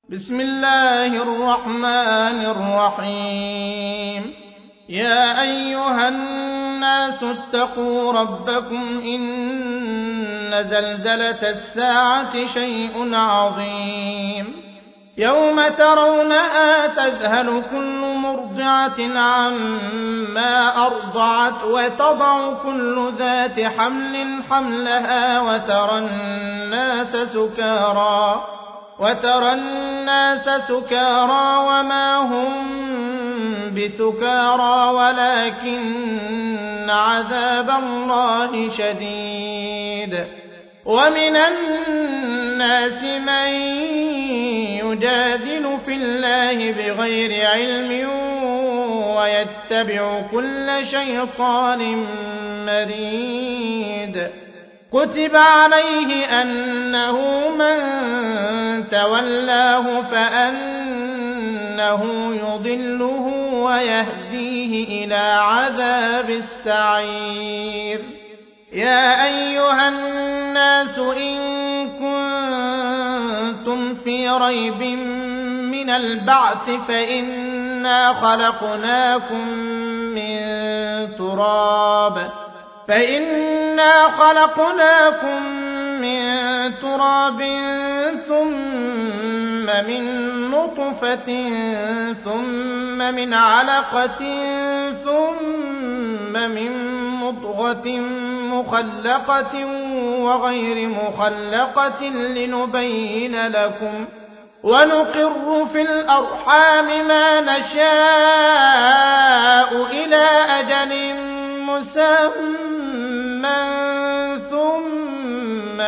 بسم الله الرحمن الرحيم يا أيها الناس اتقوا ربكم إن زلزلة الساعة شيء عظيم يوم ترونها تذهل كل مرضعة عما أرضعت وتضع كل ذات حمل حملها وترى الناس سكارى وما هم بسكارى ولكن عذاب الله شديد ومن الناس من يجادل في الله بغير علم ويتبع كل شيطان مريد كتب عليه أنه من تولاه فأنه يضله ويهديه إلى عذاب السعير يا أيها الناس إن كنتم في ريب من البعث فإنا خلقناكم من تراب ثم من نطفة ثم من علقة ثم من مضغة مخلقة وغير مخلقة لنبين لكم ونقر في الأرحام ما نشاء إلى أجل مسمى ثم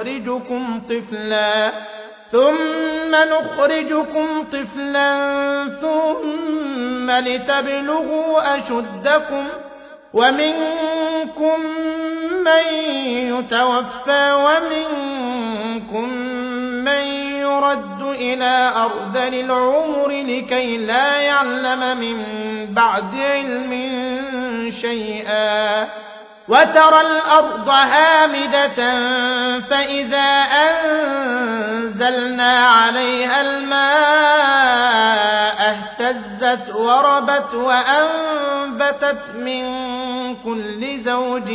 نخرجكم طفلا ثم لتبلغوا أشدكم ومنكم من يتوفى ومنكم من يرد إلى أرذل العمر لكي لا يعلم من بعد علم شيئا وترى الأرض هامدة فإذا أنزلنا عليها الماء اهتزت وربت وأنبتت من كل زوج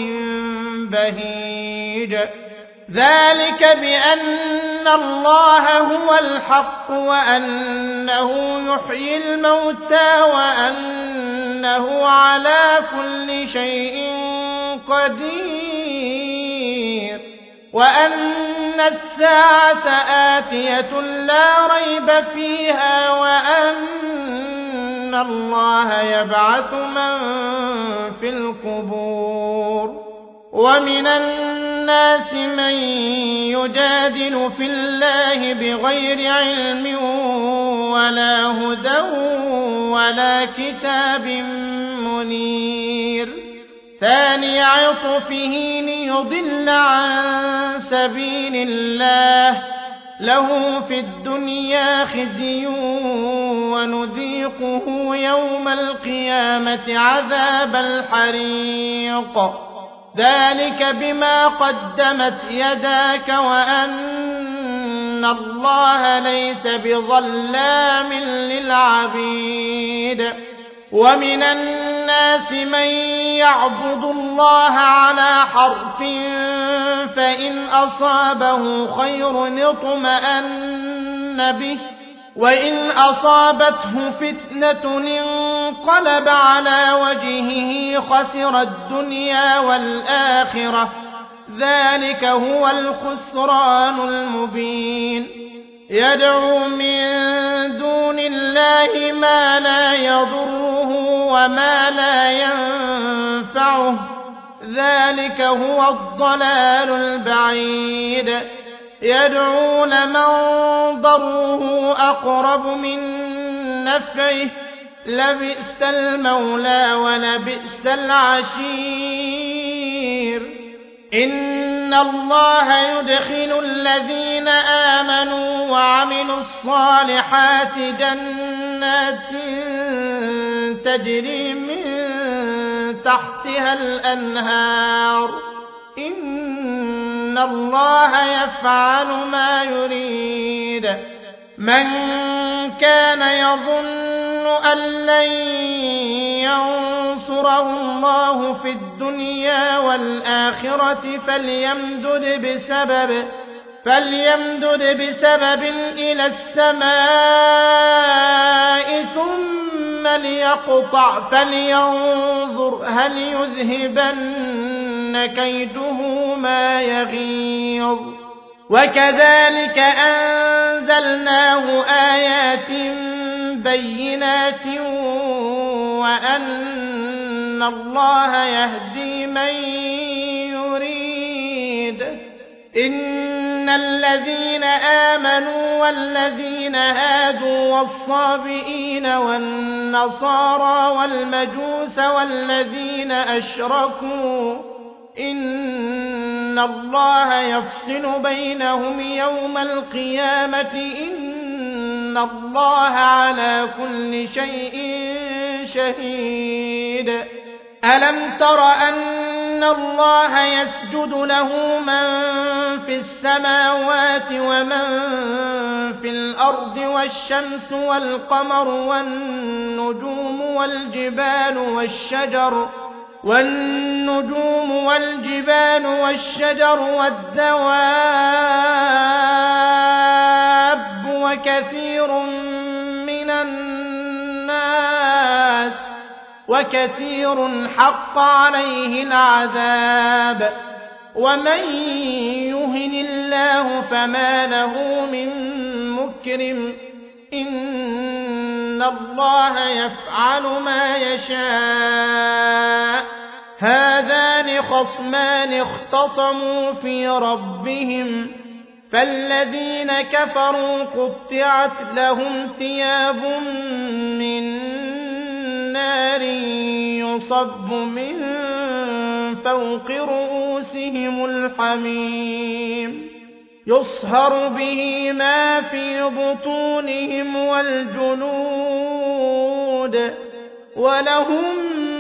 بهيج ذلك بأن الله هو الحق وأنه يحيي الموتى وأنه على كل شيء قدير وأن الساعة آتية لا ريب فيها وأن الله يبعث من في القبور ومن الناس من يجادل في الله بغير علم ولا هدى ولا كتاب منير ثاني عطفه ليضل عن سبيل الله له في الدنيا خزي ونذيقه يوم القيامة عذاب الحريق ذلك بما قدمت يداك وأن الله ليس بظلام للعبيد ومن الناس من يعبد الله على حرف فإن أصابه خير اطمأن به وإن أصابته فتنة انقلب على وجهه خسر الدنيا والآخرة ذلك هو الخسران المبين يدعو من دون الله ما لا يضره وما لا ينفعه ذلك هو الضلال البعيد يدعو لمن ضره أقرب من نفعه لبئس المولى ولبئس العشير إن الله يدخل الذين آمنوا وعملوا الصالحات جنات تجري من تحتها الأنهار إن الله يفعل ما يريد من كان يظن أن لن ينصره الله في الدنيا والآخرة فليمدد بسبب إلى السماء ثم ليقطع فلينظر هل يذهبن كيده ما يغيظ. وكذلك أنزلناه آيات بينات وأن الله يهدي من يريد. إن الذين آمنوا والذين هادوا والصابئين والنصارى والمجوس والذين أشركوا إن الله يفصل بينهم يوم القيامة إن الله على كل شيء شهيد. ألم تر أن الله يسجد له من في السماوات ومن في الأرض والشمس والقمر والنجوم والجبال والشجر والدواب وكثير حق عليه العذاب. ومن يهن الله فما له من مكرم إن الله يفعل ما يشاء. هذان خصمان اختصموا في ربهم فالذين كفروا قطعت لهم ثياب من نار يصب من فوق رؤوسهم الحميم يصهر به ما في بطونهم والجلود ولهم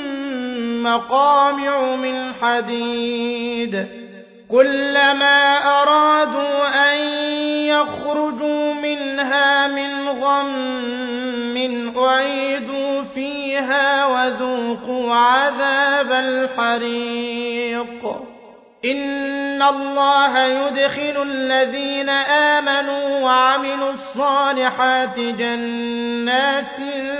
مقامع من حديد. كلما أرادوا أن يخرجوا منها من غم أعيدوا فيها وذوقوا عذاب الحريق. إن الله يدخل الذين آمنوا وعملوا الصالحات جنات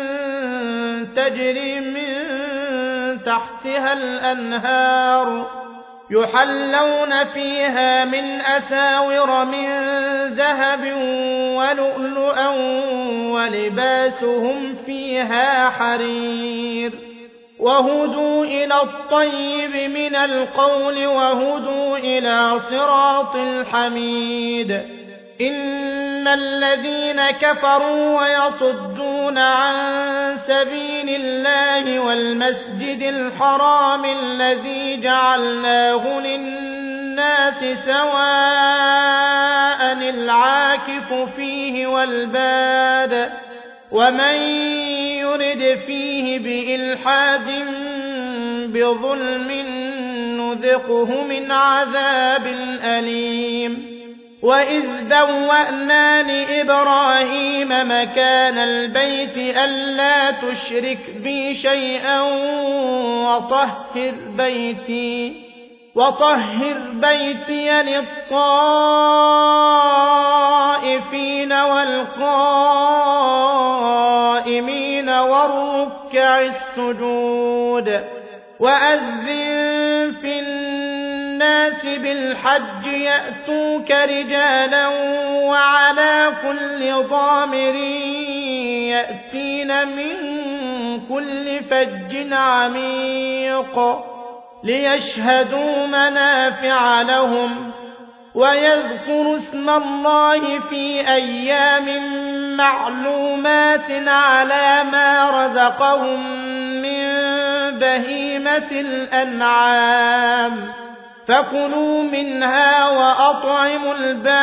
تجري من تحتها الأنهار يحلون فيها من أساور من ذهب ولؤلؤا ولباسهم فيها حرير. وهدوا إلى الطيب من القول وهدوا إلى صراط الحميد. إن الذين كفروا ويصدون عن سبيل الله والمسجد الحرام الذي جعلناه للناس سواء العاكف فيه والباد ومن يرد فيه بإلحاد بظلم نذقه من عذاب أليم. وإذ بوأنا لإبراهيم مكان البيت ألا تشرك بي شيئا وطهر بيتي للطائفين والقائمين والركع السجود. وأذن في الناس بالحج يأتوك رجالا وعلى كل ضامر يأتين من كل فج عميق ليشهدوا منافع لهم ويذكروا اسم الله في أيام معلومات على ما رزقهم من بهيمة الأنعام فكلوا منها وأطعموا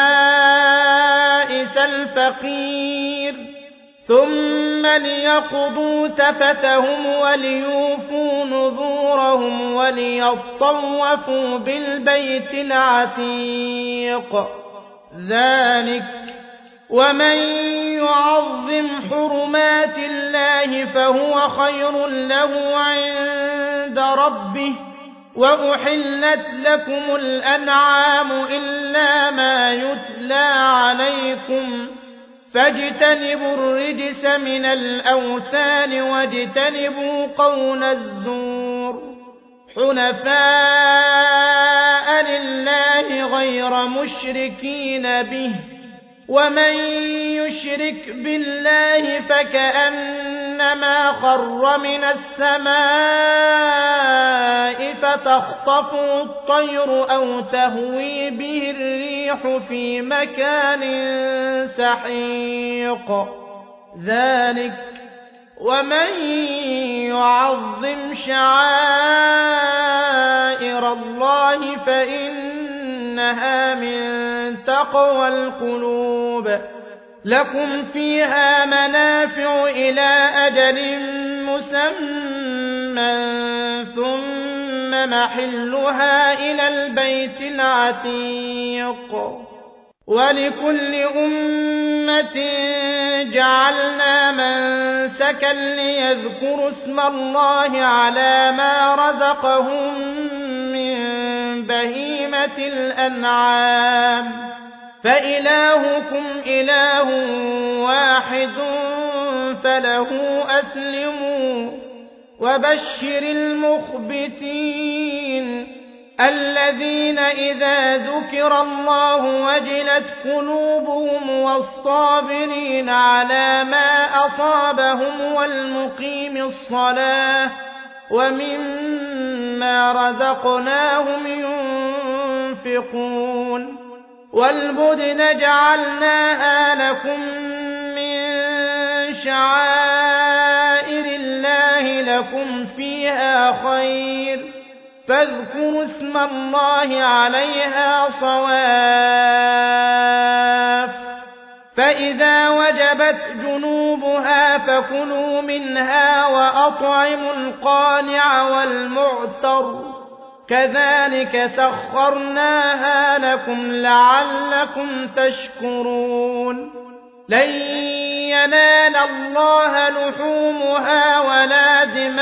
البائس الفقير ثم ليقضوا تفثهم وليوفوا نذورهم وليطوفوا بالبيت العتيق. ذلك ومن يعظم حرمات الله فهو خير له عند ربه وأحلت لكم الأنعام إلا ما يتلى عليكم فاجتنبوا الرجس من الأوثان واجتنبوا قول الزور حنفاء لله غير مشركين به ومن يشرك بالله فكأنما خر من السماء فتخطفه الطير أو تهوي به الريح في مكان سحيق ذلك ومن يعظم شعائر الله فإنها من تقوى القلوب لكم فيها منافع إلى أجل مسمى ثم محلها إلى البيت العتيق ولكل أمة جعلنا منسكا ليذكروا اسم الله على ما رزقهم من بهيمة الأنعام فإلهكم إله واحد فله أسلموا وبشر المخبتين الذين إذا ذكر الله وجلت قلوبهم والصابرين على ما أصابهم والمقيم الصلاة ومما رزقناهم ينفقون والبدن جعلناها لكم من شعائر الله لكم فيها خير فاذكروا اسم الله عليها صواف فإذا وجبت جنوبها فكلوا منها وأطعموا القانع والمعتر كذلك سخرناها لكم لعلكم تشكرون لن ينال الله لحومها ولا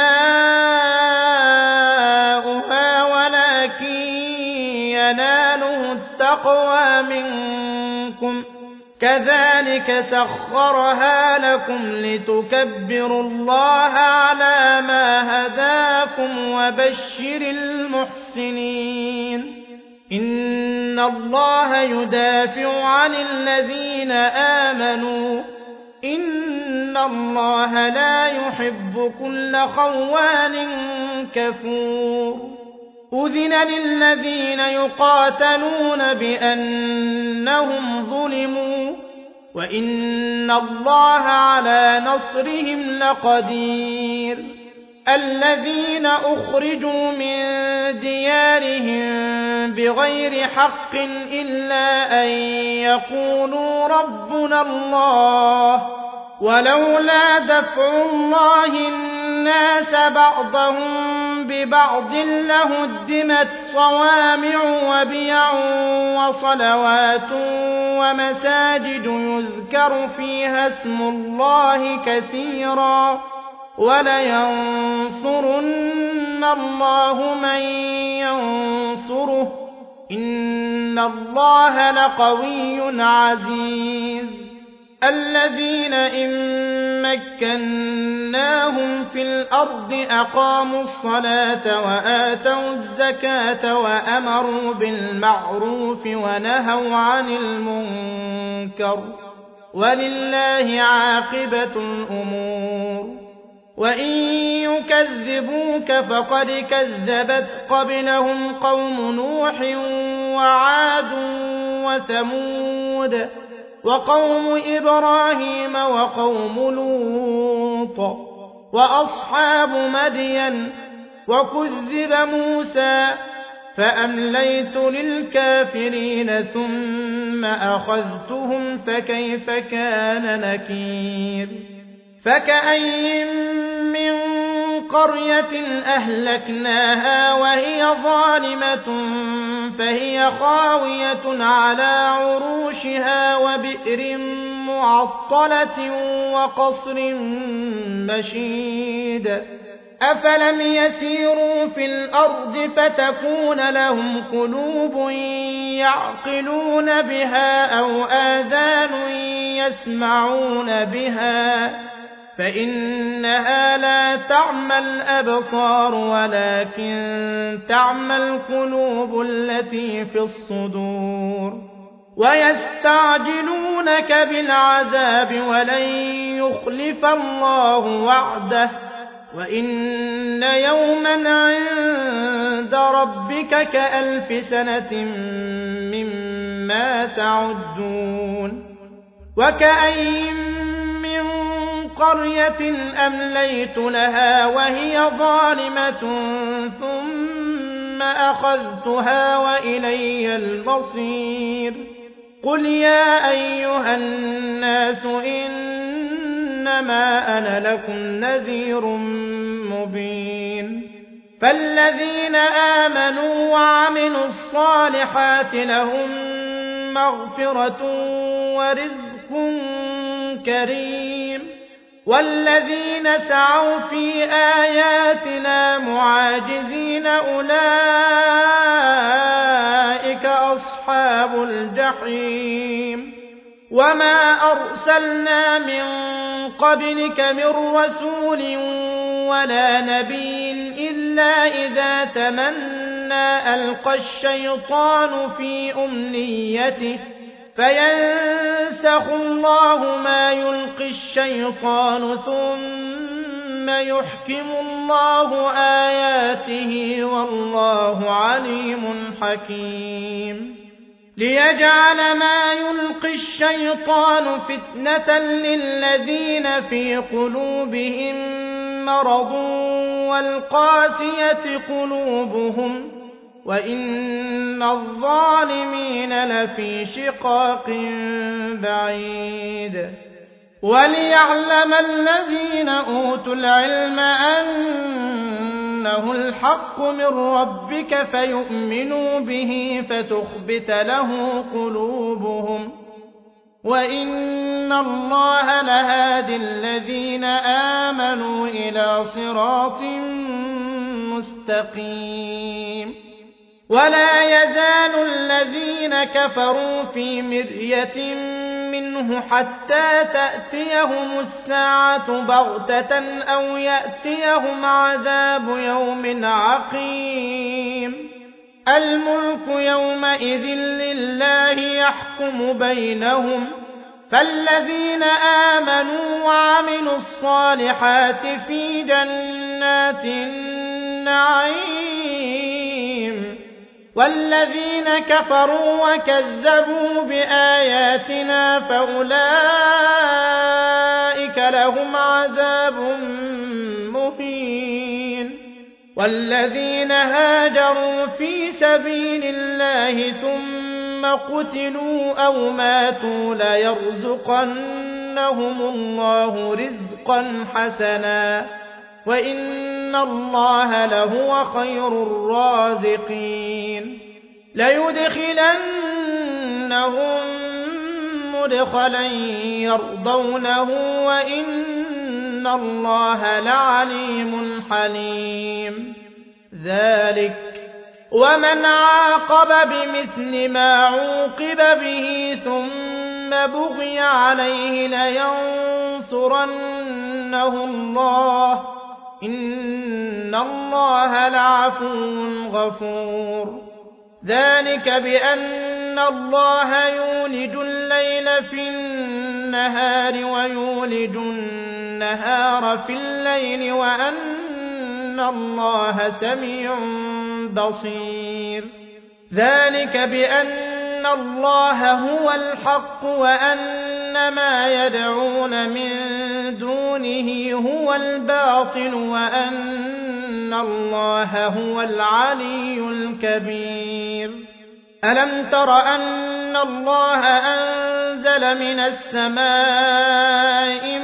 دماؤها ولكن يناله التقوى منكم كذلك سخرها لكم لتكبروا الله على ما هداكم وبشر المحسنين إن الله يدافع عن الذين آمنوا إن الله لا يحب كل خوان كفور أذن للذين يقاتلون بأنهم ظلموا وإن الله على نصرهم لقدير الذين أخرجوا من ديارهم بغير حق إلا أن يقولوا ربنا الله ولولا دفع الله الناس بعضهم ببعض لهدمت صوامع وبيع وصلوات ومساجد يذكر فيها اسم الله كثيرا ولينصرن الله من ينصره إن الله لقوي عزيز الذين إن مكناهم في الأرض أقاموا الصلاة وآتوا الزكاة وأمروا بالمعروف ونهوا عن المنكر ولله عاقبة الأمور وإن يكذبوك فقد كذبت قبلهم قوم نوح وعاد وثمود وقوم إبراهيم وقوم لوط وأصحاب مدين وكذب موسى فأمليت للكافرين ثم أخذتهم فكيف كان نكير فكأي من قرية أهلكناها وهي ظالمة فهي خاوية على عروشها وبئر معطلة وقصر مشيد أفلم يسيروا في الأرض فتكون لهم قلوب يعقلون بها أو آذان يسمعون بها فإنها لا تعمى الأبصار ولكن تعمى القلوب التي في الصدور ويستعجلونك بالعذاب ولن يخلف الله وعده وإن يوما عند ربك كألف سنة مما تعدون وكأي من قرية أمليت لها وهي ظالمة ثم أخذتها وإلي المصير قل يا أيها الناس إنما أنا لكم نذير مبين فالذين آمنوا وعملوا الصالحات لهم مغفرة ورزق كريم والذين سعوا في آياتنا معاجزين أولئك أصحاب الجحيم وما أرسلنا من قبلك من رسول ولا نبي إلا إذا تمنى ألقى الشيطان في أمنيته فينسخ الله ما يلقي الشيطان ثم يحكم الله آياته والله عليم حكيم ليجعل ما يلقي الشيطان فتنة للذين في قلوبهم مرض والقاسية قلوبهم وإن الظالمين لفي شقاق بعيد وليعلم الذين أوتوا العلم أنه الحق من ربك فيؤمنوا به فتخبت له قلوبهم وإن الله لهادي الذين آمنوا إلى صراط مستقيم ولا يزال الذين كفروا في مرية منه حتى تأتيهم الساعة بغتة أو يأتيهم عذاب يوم عقيم الملك يومئذ لله يحكم بينهم فالذين آمنوا وعملوا الصالحات في جنات النعيم والذين كفروا وكذبوا بآياتنا فأولئك لهم عذاب مهين والذين هاجروا في سبيل الله ثم قتلوا أو ماتوا ليرزقنهم الله رزقا حسنا وإن الله لهو خير الرازقين ليدخلنهم مدخلا يرضونه وإن الله لعليم حليم ذلك ومن عاقب بمثل ما عوقب به ثم بغي عليه لينصرنه الله إن الله لعفو غفور ذلك بأن الله يولج الليل في النهار ويولج النهار في الليل وأن الله سميع بصير ذلك بأن الله هو الحق وأن ما يدعون من دونه هو الباطل وأن الله هو العلي الكبير ألم تر أن الله أنزل من السماء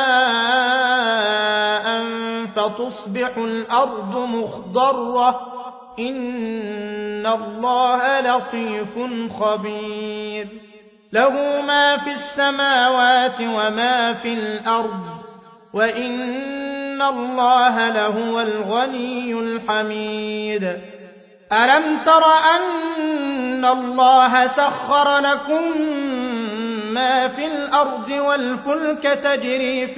ماء فتصبح الأرض مخضرة إن الله لطيف خبير له ما في السماوات وما في الأرض وإن الله لهو الغني الحميد ألم تر أن الله سخر لكم ما في الأرض والفلك تجري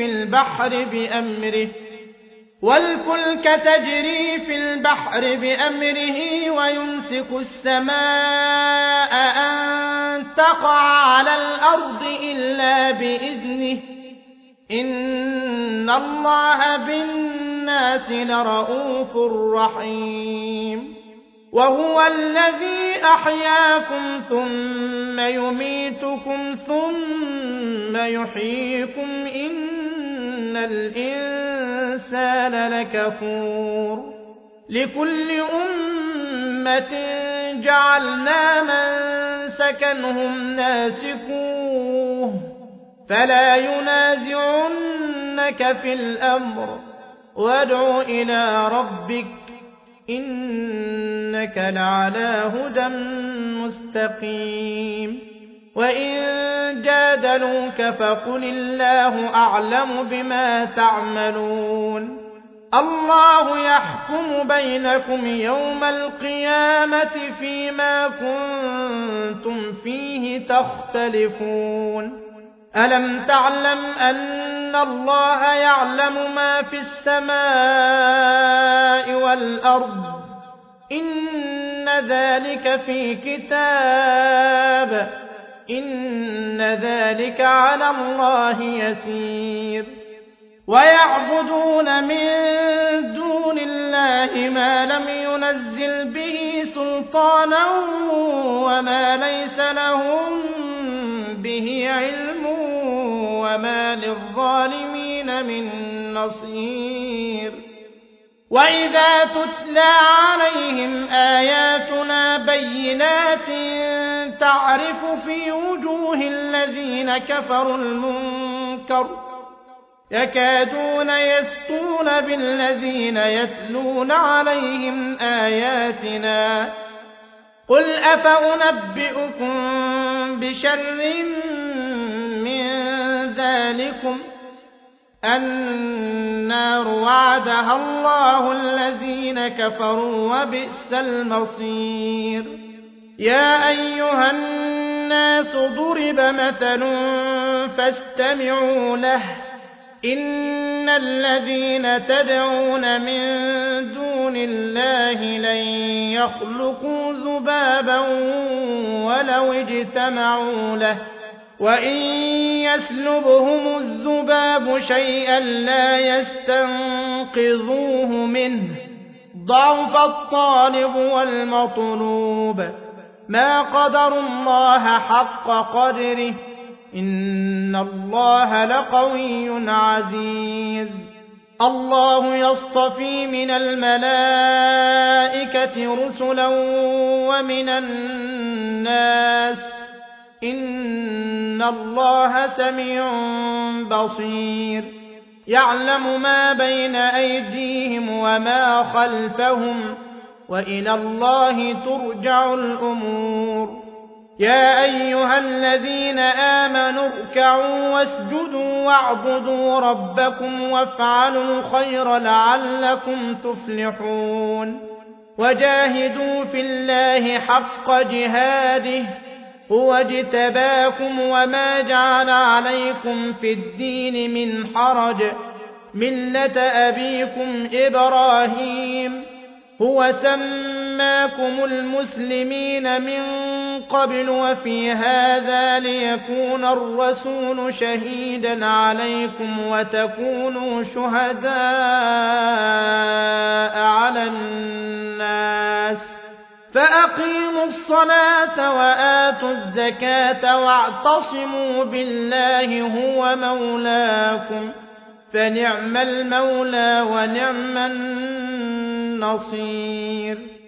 في البحر بأمره ويمسك السماء أن تقع على الأرض إلا بإذنه إن الله بالناس لرءوف رحيم وهو الذي أحياكم ثم يميتكم ثم يحييكم إن الإنسان لكفور لكل أمة جعلنا منسكا هم ناسكوه فلا ينازعنك في الأمر وادع إلى ربك إنك لعلى هدى مستقيم وإن جادلوك فقل الله أعلم بما تعملون الله يحكم بينكم يوم القيامة فيما كنتم فيه تختلفون ألم تعلم أن الله يعلم ما في السماء والأرض إن ذلك في كتاب إن ذلك على الله يسير ويعبدون من دون الله ما لم ينزل به سلطانا وما ليس لهم به علم وما للظالمين من نصير وإذا تتلى عليهم آياتنا بينات تعرف في وجوه الذين كفروا المنكر يكادون يسطون بالذين يتلون عليهم آياتنا قل أفأنبئكم بشر من ذلكم النار وعدها الله الذين كفروا وبئس المصير يا أيها الناس ضرب مثل فاستمعوا له إن الذين تدعون من دون الله لن يخلقوا ذبابا ولو اجتمعوا له وإن يسلبهم الذباب شيئا لا يستنقذوه منه ضعف الطالب والمطلوب ما قدروا الله حق قدره إن الله لقوي عزيز الله يصطفي من الملائكة رسلا ومن الناس إن الله سميع بصير يعلم ما بين أيديهم وما خلفهم وإلى الله ترجع الأمور يا أيها الذين آمنوا اركعوا واسجدوا واعبدوا ربكم وافعلوا الخير لعلكم تفلحون وجاهدوا في الله حق جهاده هو اجتباكم وما جعل عليكم في الدين من حرج ملة أبيكم إبراهيم هو سماكم المسلمين من قبل وفي هذا ليكون الرسول شهيدا عليكم وتكونوا شهداء على الناس فأقيموا الصلاة وآتوا الزكاة واعتصموا بالله هو مولاكم فنعم المولى ونعم النصير